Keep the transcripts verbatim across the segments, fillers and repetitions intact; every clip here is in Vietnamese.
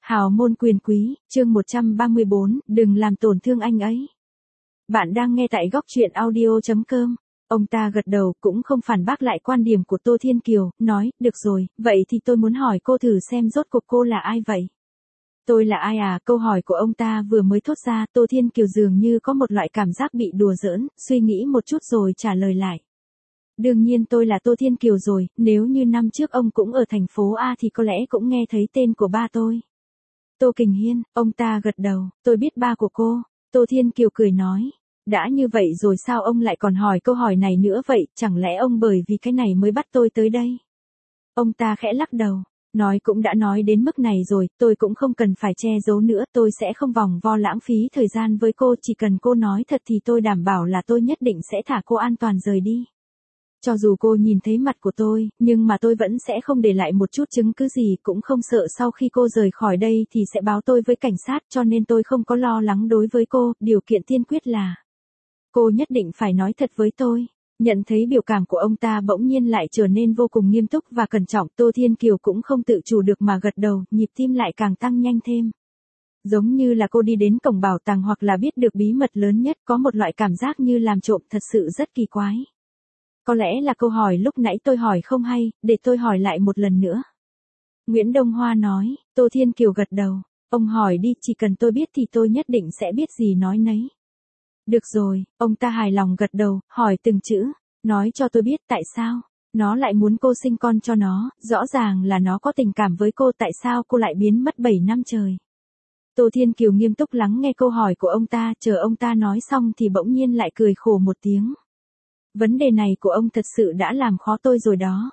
Hào môn quyền quý, chương một trăm ba mươi bốn, đừng làm tổn thương anh ấy. Bạn đang nghe tại góc truyện audio chấm com. Ông ta gật đầu cũng không phản bác lại quan điểm của Tô Thiên Kiều, nói, được rồi, vậy thì tôi muốn hỏi cô thử xem rốt cuộc cô là ai vậy? Tôi là ai à? Câu hỏi của ông ta vừa mới thốt ra, Tô Thiên Kiều dường như có một loại cảm giác bị đùa giỡn, suy nghĩ một chút rồi trả lời lại. Đương nhiên tôi là Tô Thiên Kiều rồi, nếu như năm trước ông cũng ở thành phố A thì có lẽ cũng nghe thấy tên của ba tôi. Tô Kình Hiên, ông ta gật đầu, tôi biết ba của cô. Tô Thiên Kiều cười nói, đã như vậy rồi sao ông lại còn hỏi câu hỏi này nữa vậy, chẳng lẽ ông bởi vì cái này mới bắt tôi tới đây? Ông ta khẽ lắc đầu, nói cũng đã nói đến mức này rồi, tôi cũng không cần phải che giấu nữa, tôi sẽ không vòng vo lãng phí thời gian với cô, chỉ cần cô nói thật thì tôi đảm bảo là tôi nhất định sẽ thả cô an toàn rời đi. Cho dù cô nhìn thấy mặt của tôi, nhưng mà tôi vẫn sẽ không để lại một chút chứng cứ gì, cũng không sợ sau khi cô rời khỏi đây thì sẽ báo tôi với cảnh sát, cho nên tôi không có lo lắng đối với cô, điều kiện tiên quyết là cô nhất định phải nói thật với tôi. Nhận thấy biểu cảm của ông ta bỗng nhiên lại trở nên vô cùng nghiêm túc và cẩn trọng, Tô Thiên Kiều cũng không tự chủ được mà gật đầu, nhịp tim lại càng tăng nhanh thêm. Giống như là cô đi đến cổng bảo tàng hoặc là biết được bí mật lớn nhất, có một loại cảm giác như làm trộm thật sự rất kỳ quái. Có lẽ là câu hỏi lúc nãy tôi hỏi không hay, để tôi hỏi lại một lần nữa. Nguyễn Đông Hoa nói, Tô Thiên Kiều gật đầu, ông hỏi đi, chỉ cần tôi biết thì tôi nhất định sẽ biết gì nói nấy. Được rồi, ông ta hài lòng gật đầu, hỏi từng chữ, nói cho tôi biết tại sao, nó lại muốn cô sinh con cho nó, rõ ràng là nó có tình cảm với cô, tại sao cô lại biến mất bảy năm trời. Tô Thiên Kiều nghiêm túc lắng nghe câu hỏi của ông ta, chờ ông ta nói xong thì bỗng nhiên lại cười khổ một tiếng. Vấn đề này của ông thật sự đã làm khó tôi rồi đó.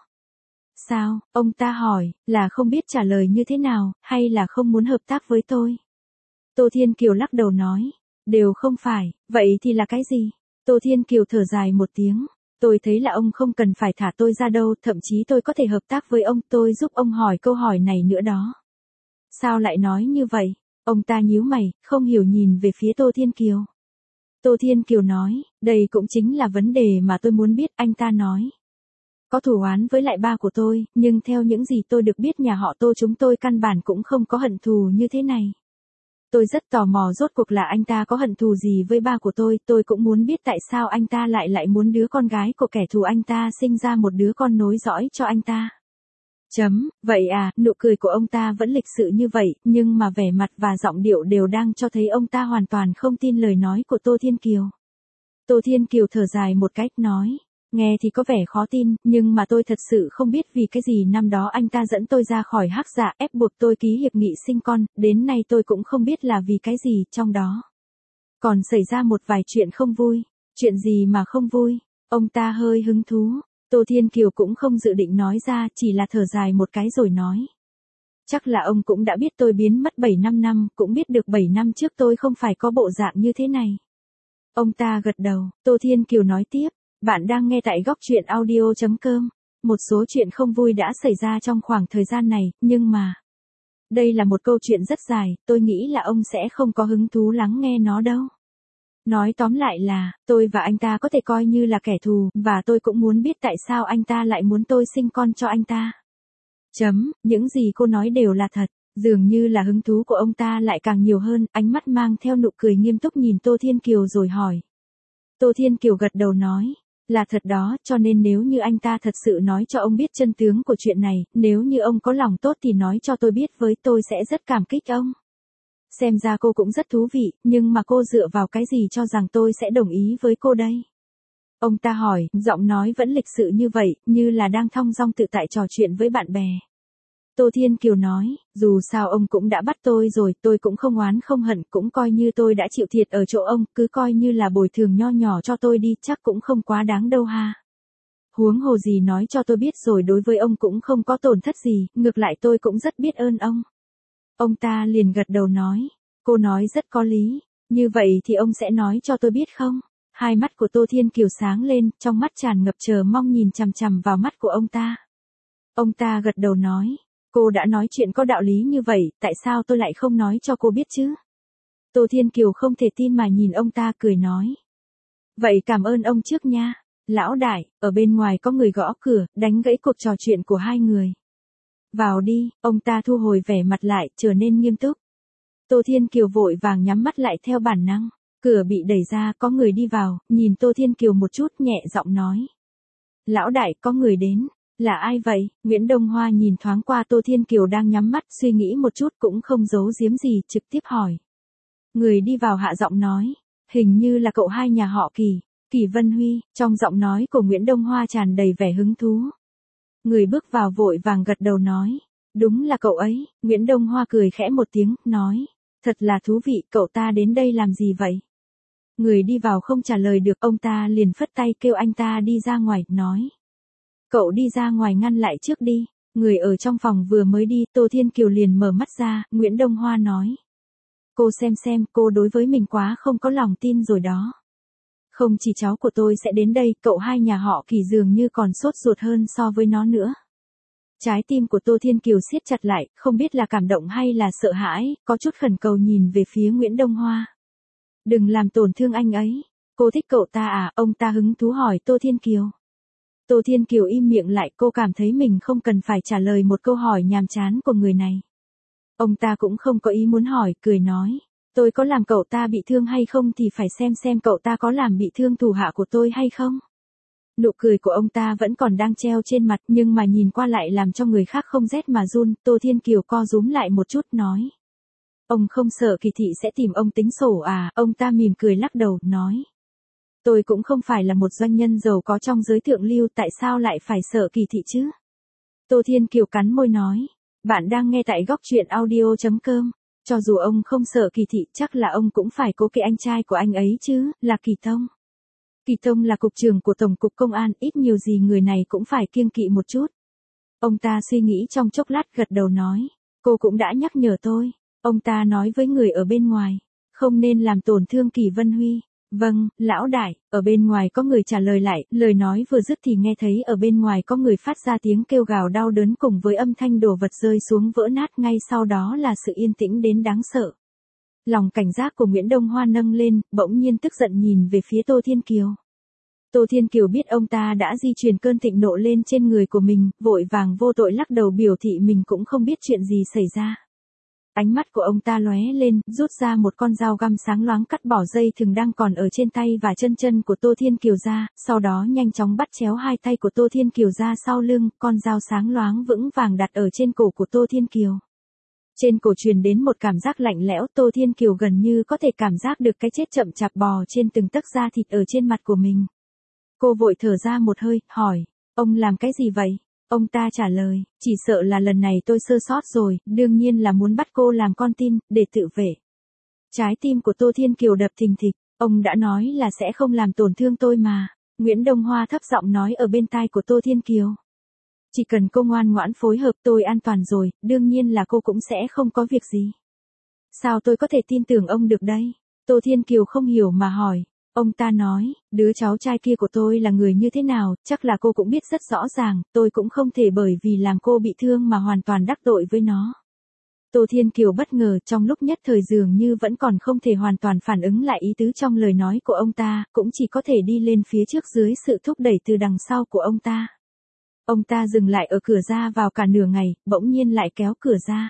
Sao, ông ta hỏi, là không biết trả lời như thế nào, hay là không muốn hợp tác với tôi? Tô Thiên Kiều lắc đầu nói, đều không phải, vậy thì là cái gì? Tô Thiên Kiều thở dài một tiếng, tôi thấy là ông không cần phải thả tôi ra đâu, thậm chí tôi có thể hợp tác với ông, tôi giúp ông hỏi câu hỏi này nữa đó. Sao lại nói như vậy? Ông ta nhíu mày, không hiểu nhìn về phía Tô Thiên Kiều. Tô Thiên Kiều nói, đây cũng chính là vấn đề mà tôi muốn biết, anh ta nói. Có thù oán với lại ba của tôi, nhưng theo những gì tôi được biết nhà họ Tô chúng tôi căn bản cũng không có hận thù như thế này. Tôi rất tò mò rốt cuộc là anh ta có hận thù gì với ba của tôi, tôi cũng muốn biết tại sao anh ta lại lại muốn đứa con gái của kẻ thù anh ta sinh ra một đứa con nối dõi cho anh ta. Chấm, vậy à, nụ cười của ông ta vẫn lịch sự như vậy, nhưng mà vẻ mặt và giọng điệu đều đang cho thấy ông ta hoàn toàn không tin lời nói của Tô Thiên Kiều. Tô Thiên Kiều thở dài một cách nói, nghe thì có vẻ khó tin, nhưng mà tôi thật sự không biết vì cái gì năm đó anh ta dẫn tôi ra khỏi Hắc Dạ, ép buộc tôi ký hiệp nghị sinh con, đến nay tôi cũng không biết là vì cái gì, trong đó còn xảy ra một vài chuyện không vui. Chuyện gì mà không vui? Ông ta hơi hứng thú. Tô Thiên Kiều cũng không dự định nói ra, chỉ là thở dài một cái rồi nói. Chắc là ông cũng đã biết tôi biến mất bảy năm năm, cũng biết được bảy năm trước tôi không phải có bộ dạng như thế này. Ông ta gật đầu, Tô Thiên Kiều nói tiếp, bạn đang nghe tại góc truyện audio chấm com. Một số chuyện không vui đã xảy ra trong khoảng thời gian này, nhưng mà đây là một câu chuyện rất dài, tôi nghĩ là ông sẽ không có hứng thú lắng nghe nó đâu. Nói tóm lại là, tôi và anh ta có thể coi như là kẻ thù, và tôi cũng muốn biết tại sao anh ta lại muốn tôi sinh con cho anh ta. Chấm, những gì cô nói đều là thật, dường như là hứng thú của ông ta lại càng nhiều hơn, ánh mắt mang theo nụ cười nghiêm túc nhìn Tô Thiên Kiều rồi hỏi. Tô Thiên Kiều gật đầu nói, là thật đó, cho nên nếu như anh ta thật sự nói cho ông biết chân tướng của chuyện này, nếu như ông có lòng tốt thì nói cho tôi biết với, tôi sẽ rất cảm kích ông. Xem ra cô cũng rất thú vị, nhưng mà cô dựa vào cái gì cho rằng tôi sẽ đồng ý với cô đây? Ông ta hỏi, giọng nói vẫn lịch sự như vậy, như là đang thong dong tự tại trò chuyện với bạn bè. Tô Thiên Kiều nói, dù sao ông cũng đã bắt tôi rồi, tôi cũng không oán không hận, cũng coi như tôi đã chịu thiệt ở chỗ ông, cứ coi như là bồi thường nho nhỏ cho tôi đi, chắc cũng không quá đáng đâu ha. Huống hồ gì nói cho tôi biết rồi, đối với ông cũng không có tổn thất gì, ngược lại tôi cũng rất biết ơn ông. Ông ta liền gật đầu nói, cô nói rất có lý, như vậy thì ông sẽ nói cho tôi biết không? Hai mắt của Tô Thiên Kiều sáng lên, trong mắt tràn ngập chờ mong nhìn chằm chằm vào mắt của ông ta. Ông ta gật đầu nói, cô đã nói chuyện có đạo lý như vậy, tại sao tôi lại không nói cho cô biết chứ? Tô Thiên Kiều không thể tin mà nhìn ông ta cười nói. Vậy cảm ơn ông trước nha. Lão đại, ở bên ngoài có người gõ cửa, đánh gãy cuộc trò chuyện của hai người. Vào đi, ông ta thu hồi vẻ mặt lại, trở nên nghiêm túc. Tô Thiên Kiều vội vàng nhắm mắt lại theo bản năng. Cửa bị đẩy ra, có người đi vào, nhìn Tô Thiên Kiều một chút, nhẹ giọng nói. Lão đại, có người đến. Là ai vậy? Nguyễn Đông Hoa nhìn thoáng qua Tô Thiên Kiều đang nhắm mắt, suy nghĩ một chút cũng không giấu giếm gì, trực tiếp hỏi. Người đi vào hạ giọng nói. Hình như là cậu hai nhà họ Kỳ, Kỳ Vân Huy, trong giọng nói của Nguyễn Đông Hoa tràn đầy vẻ hứng thú. Người bước vào vội vàng gật đầu nói. Đúng là cậu ấy. Nguyễn Đông Hoa cười khẽ một tiếng, nói. Thật là thú vị, cậu ta đến đây làm gì vậy? Người đi vào không trả lời được, ông ta liền phất tay kêu anh ta đi ra ngoài, nói. Cậu đi ra ngoài ngăn lại trước đi. Người ở trong phòng vừa mới đi, Tô Thiên Kiều liền mở mắt ra, Nguyễn Đông Hoa nói. Cô xem xem, cô đối với mình quá không có lòng tin rồi đó. Không chỉ cháu của tôi sẽ đến đây, cậu hai nhà họ Kỳ dường như còn sốt ruột hơn so với nó nữa. Trái tim của Tô Thiên Kiều siết chặt lại, không biết là cảm động hay là sợ hãi, có chút khẩn cầu nhìn về phía Nguyễn Đông Hoa. Đừng làm tổn thương anh ấy. Cô thích cậu ta à? Ông ta hứng thú hỏi Tô Thiên Kiều. Tô Thiên Kiều im miệng lại, cô cảm thấy mình không cần phải trả lời một câu hỏi nhàm chán của người này. Ông ta cũng không có ý muốn hỏi, cười nói. Tôi có làm cậu ta bị thương hay không thì phải xem xem cậu ta có làm bị thương thủ hạ của tôi hay không. Nụ cười của ông ta vẫn còn đang treo trên mặt, nhưng mà nhìn qua lại làm cho người khác không rét mà run. Tô Thiên Kiều co rúm lại một chút, nói. Ông không sợ Kỳ thị sẽ tìm ông tính sổ à? Ông ta mỉm cười lắc đầu, nói. Tôi cũng không phải là một doanh nhân giàu có trong giới thượng lưu, tại sao lại phải sợ Kỳ thị chứ? Tô Thiên Kiều cắn môi nói. Bạn đang nghe tại góc truyện audio chấm com. Cho dù ông không sợ Kỳ thị, chắc là ông cũng phải cố kỵ anh trai của anh ấy chứ, là Kỳ Tông. Kỳ Tông là cục trưởng của Tổng cục Công an, ít nhiều gì người này cũng phải kiêng kỵ một chút. Ông ta suy nghĩ trong chốc lát gật đầu nói. Cô cũng đã nhắc nhở tôi. Ông ta nói với người ở bên ngoài. Không nên làm tổn thương Kỳ Vân Huy. Vâng, lão đại. Ở bên ngoài có người trả lời lại, lời nói vừa dứt thì nghe thấy ở bên ngoài có người phát ra tiếng kêu gào đau đớn cùng với âm thanh đồ vật rơi xuống vỡ nát, ngay sau đó là sự yên tĩnh đến đáng sợ. Lòng cảnh giác của Nguyễn Đông Hoa nâng lên, bỗng nhiên tức giận nhìn về phía Tô Thiên Kiều. Tô Thiên Kiều biết ông ta đã di truyền cơn thịnh nộ lên trên người của mình, vội vàng vô tội lắc đầu biểu thị mình cũng không biết chuyện gì xảy ra. Ánh mắt của ông ta lóe lên, rút ra một con dao găm sáng loáng cắt bỏ dây thừng đang còn ở trên tay và chân chân của Tô Thiên Kiều ra, sau đó nhanh chóng bắt chéo hai tay của Tô Thiên Kiều ra sau lưng, con dao sáng loáng vững vàng đặt ở trên cổ của Tô Thiên Kiều. Trên cổ truyền đến một cảm giác lạnh lẽo, Tô Thiên Kiều gần như có thể cảm giác được cái chết chậm chạp bò trên từng tấc da thịt ở trên mặt của mình. Cô vội thở ra một hơi, hỏi, ông làm cái gì vậy? Ông ta trả lời, chỉ sợ là lần này tôi sơ sót rồi, đương nhiên là muốn bắt cô làm con tin, để tự vệ. Trái tim của Tô Thiên Kiều đập thình thịch, ông đã nói là sẽ không làm tổn thương tôi mà. Nguyễn Đông Hoa thấp giọng nói ở bên tai của Tô Thiên Kiều. Chỉ cần cô ngoan ngoãn phối hợp tôi an toàn rồi, đương nhiên là cô cũng sẽ không có việc gì. Sao tôi có thể tin tưởng ông được đây? Tô Thiên Kiều không hiểu mà hỏi. Ông ta nói, đứa cháu trai kia của tôi là người như thế nào, chắc là cô cũng biết rất rõ ràng, tôi cũng không thể bởi vì làm cô bị thương mà hoàn toàn đắc tội với nó. Tô Thiên Kiều bất ngờ, trong lúc nhất thời dường như vẫn còn không thể hoàn toàn phản ứng lại ý tứ trong lời nói của ông ta, cũng chỉ có thể đi lên phía trước dưới sự thúc đẩy từ đằng sau của ông ta. Ông ta dừng lại ở cửa ra vào cả nửa ngày, bỗng nhiên lại kéo cửa ra.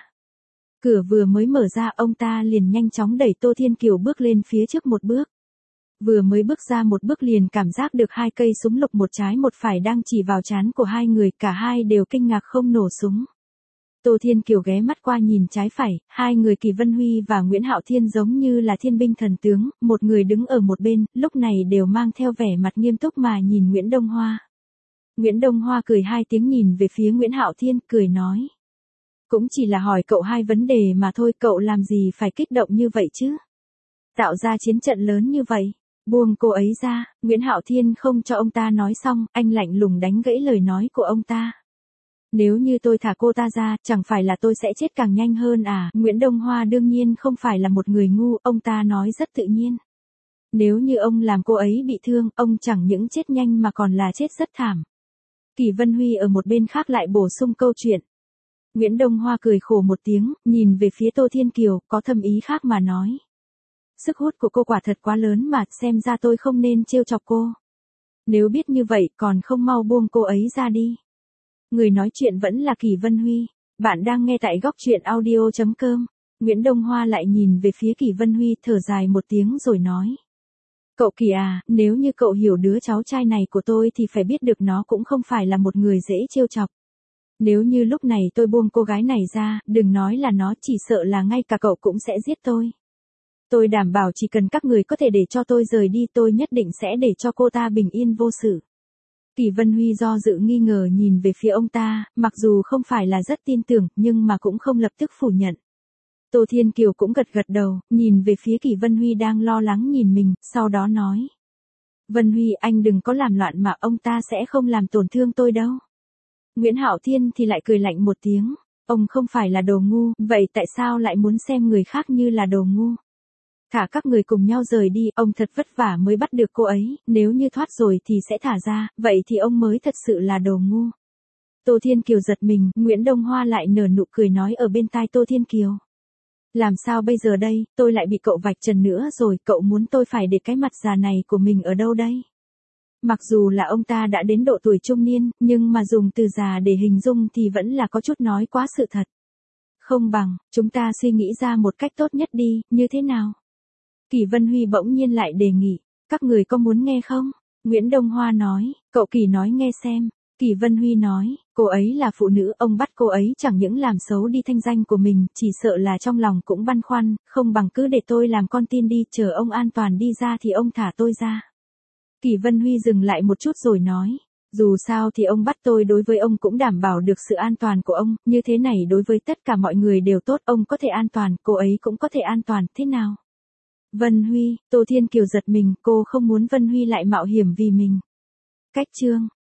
Cửa vừa mới mở ra, ông ta liền nhanh chóng đẩy Tô Thiên Kiều bước lên phía trước một bước. Vừa mới bước ra một bước liền cảm giác được hai cây súng lục một trái một phải đang chỉ vào trán của hai người, cả hai đều kinh ngạc không nổ súng. Tô Thiên Kiều ghé mắt qua nhìn trái phải, hai người Kỳ Vân Huy và Nguyễn Hạo Thiên giống như là thiên binh thần tướng, một người đứng ở một bên, lúc này đều mang theo vẻ mặt nghiêm túc mà nhìn Nguyễn Đông Hoa. Nguyễn Đông Hoa cười hai tiếng nhìn về phía Nguyễn Hạo Thiên, cười nói. Cũng chỉ là hỏi cậu hai vấn đề mà thôi, cậu làm gì phải kích động như vậy chứ? Tạo ra chiến trận lớn như vậy. Buông cô ấy ra, Nguyễn Hạo Thiên không cho ông ta nói xong, anh lạnh lùng đánh gãy lời nói của ông ta. Nếu như tôi thả cô ta ra, chẳng phải là tôi sẽ chết càng nhanh hơn à? Nguyễn Đông Hoa đương nhiên không phải là một người ngu, ông ta nói rất tự nhiên. Nếu như ông làm cô ấy bị thương, ông chẳng những chết nhanh mà còn là chết rất thảm. Kỳ Vân Huy ở một bên khác lại bổ sung câu chuyện. Nguyễn Đông Hoa cười khổ một tiếng, nhìn về phía Tô Thiên Kiều, có thâm ý khác mà nói. Sức hút của cô quả thật quá lớn mà, xem ra tôi không nên trêu chọc cô. Nếu biết như vậy, còn không mau buông cô ấy ra đi. Người nói chuyện vẫn là Kỳ Vân Huy. Bạn đang nghe tại góc truyện audio chấm com. Nguyễn Đông Hoa lại nhìn về phía Kỷ Vân Huy, thở dài một tiếng rồi nói. Cậu Kỷ à, nếu như cậu hiểu đứa cháu trai này của tôi thì phải biết được nó cũng không phải là một người dễ trêu chọc. Nếu như lúc này tôi buông cô gái này ra, đừng nói là nó, chỉ sợ là ngay cả cậu cũng sẽ giết tôi. Tôi đảm bảo chỉ cần các người có thể để cho tôi rời đi, tôi nhất định sẽ để cho cô ta bình yên vô sự. Kỷ Vân Huy do dự nghi ngờ nhìn về phía ông ta, mặc dù không phải là rất tin tưởng, nhưng mà cũng không lập tức phủ nhận. Tô Thiên Kiều cũng gật gật đầu, nhìn về phía Kỷ Vân Huy đang lo lắng nhìn mình, sau đó nói. Vân Huy, anh đừng có làm loạn mà, ông ta sẽ không làm tổn thương tôi đâu. Nguyễn Hạo Thiên thì lại cười lạnh một tiếng. Ông không phải là đồ ngu, vậy tại sao lại muốn xem người khác như là đồ ngu? Thả các người cùng nhau rời đi, ông thật vất vả mới bắt được cô ấy, nếu như thoát rồi thì sẽ thả ra, vậy thì ông mới thật sự là đồ ngu. Tô Thiên Kiều giật mình, Nguyễn Đông Hoa lại nở nụ cười nói ở bên tai Tô Thiên Kiều. Làm sao bây giờ đây, tôi lại bị cậu vạch trần nữa rồi, cậu muốn tôi phải để cái mặt già này của mình ở đâu đây? Mặc dù là ông ta đã đến độ tuổi trung niên, nhưng mà dùng từ già để hình dung thì vẫn là có chút nói quá sự thật. Không bằng, chúng ta suy nghĩ ra một cách tốt nhất đi, như thế nào? Kỷ Vân Huy bỗng nhiên lại đề nghị, các người có muốn nghe không? Nguyễn Đông Hoa nói, cậu Kỷ nói nghe xem. Kỷ Vân Huy nói, cô ấy là phụ nữ, ông bắt cô ấy chẳng những làm xấu đi thanh danh của mình, chỉ sợ là trong lòng cũng băn khoăn, không bằng cứ để tôi làm con tin đi, chờ ông an toàn đi ra thì ông thả tôi ra. Kỷ Vân Huy dừng lại một chút rồi nói, dù sao thì ông bắt tôi đối với ông cũng đảm bảo được sự an toàn của ông, như thế này đối với tất cả mọi người đều tốt, ông có thể an toàn, cô ấy cũng có thể an toàn, thế nào? Vân Huy, Tô Thiên Kiều giật mình, cô không muốn Vân Huy lại mạo hiểm vì mình. Cách chương